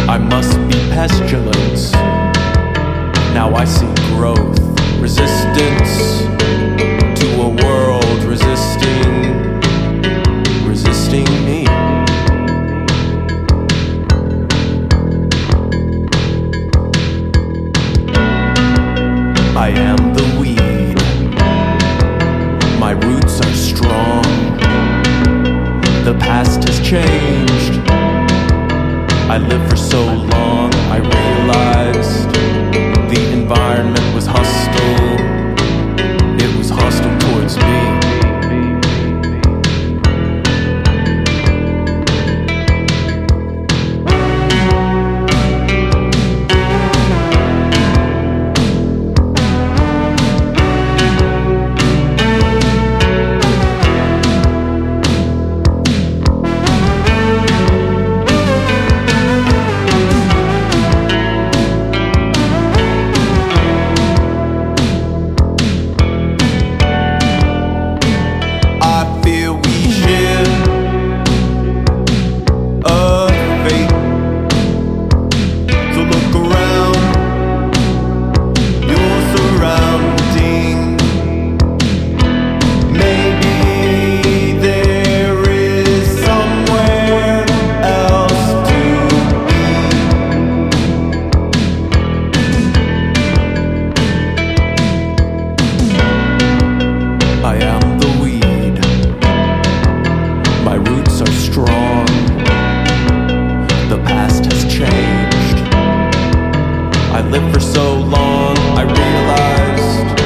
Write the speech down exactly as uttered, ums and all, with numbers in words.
I must be pestilence. Now I see growth, resistance to a world resisting, resisting me. I am the weed. My roots are strong. The past has changed. I lived for so long, I realized the environment was hostile. It was hostile towards me. I am the weed. My roots are strong. The past has changed. I lived for so long, I realized